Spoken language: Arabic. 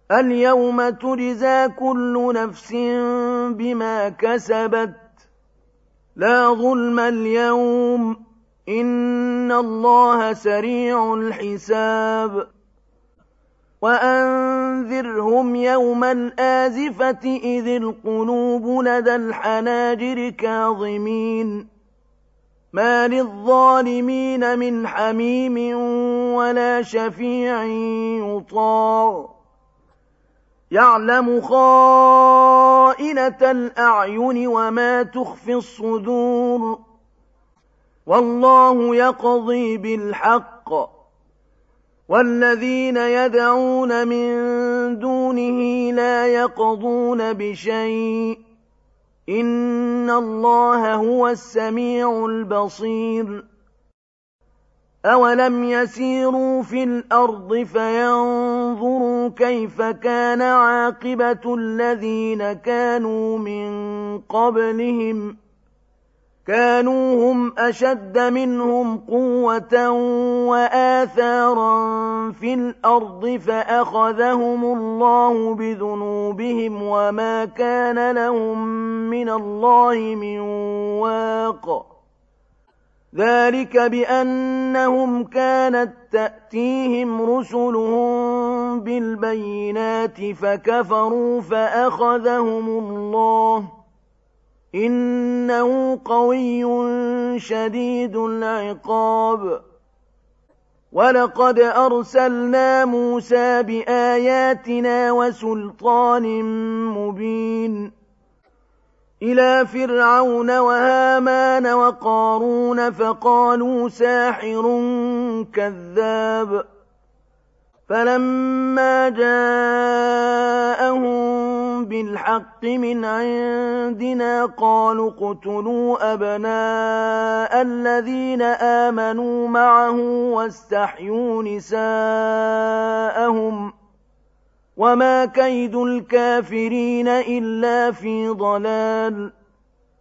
اليوم تجزى كل نفس بما كسبت لا ظلم اليوم إن الله سريع الحساب وأنذرهم يوم الآزفة إذ القلوب لدى الحناجر كاظمين ما للظالمين من حميم ولا شفيع يطاع يعلم خائنة الأعين وما تخفي الصدور والله يقضي بالحق والذين يدعون من دونه لا يقضون بشيء إن الله هو السميع البصير أولم يسيروا في الأرض فينظروا كيف كان عاقبة الذين كانوا من قبلهم كانوا هم أشد منهم قوة وآثارا في الأرض فأخذهم الله بذنوبهم وما كان لهم من الله من واق ذلك بأنهم كانت تأتيهم رسلهم بالبينات فكفروا فأخذهم الله إنه قوي شديد العقاب ولقد أرسلنا موسى بآياتنا وسلطان مبين إلى فرعون وهامان وقارون فقالوا ساحر كذاب فلما جاءهم بالحق من عندنا قالوا اقتلوا أبناء الذين آمنوا معه واستحيوا نساءهم وما كيد الكافرين إلا في ضلال